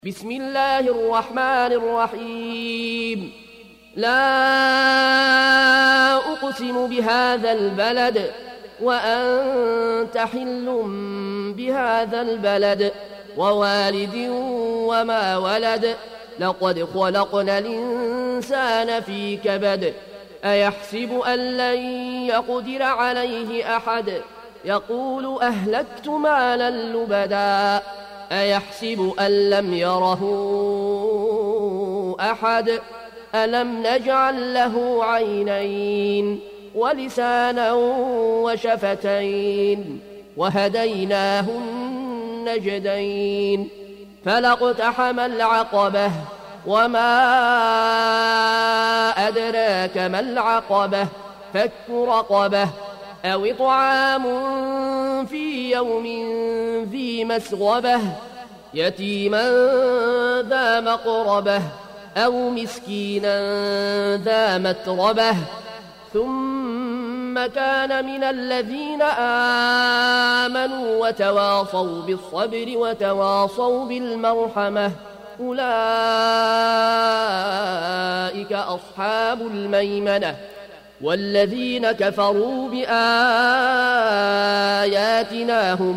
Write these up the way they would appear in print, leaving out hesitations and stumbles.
بسم الله الرحمن الرحيم. لا أقسم بهذا البلد وأنت حل بهذا البلد ووالد وما ولد. لقد خلقنا الإنسان في كبد. أيحسب أن لن يقدر عليه أحد. يقول أهلكت مالا لبدا. أيحسب أن لم يره أحد. ألم نجعل له عينين ولسانا وشفتين وهديناه النجدين. فلا اقتحم العقبة وما أدراك ما العقبة. فك رقبة أو إطعام في يوم ذي مسغبة يتيما ذا مقربة أو مسكينا ذا متربة ثم كان من الذين آمنوا وتواصوا بالصبر وتواصوا بالمرحمة. أولئك أصحاب الميمنة. والذين كفروا بآياتنا هم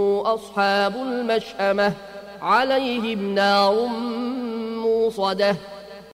أصحاب المشأمة. عليهم نار موصدة.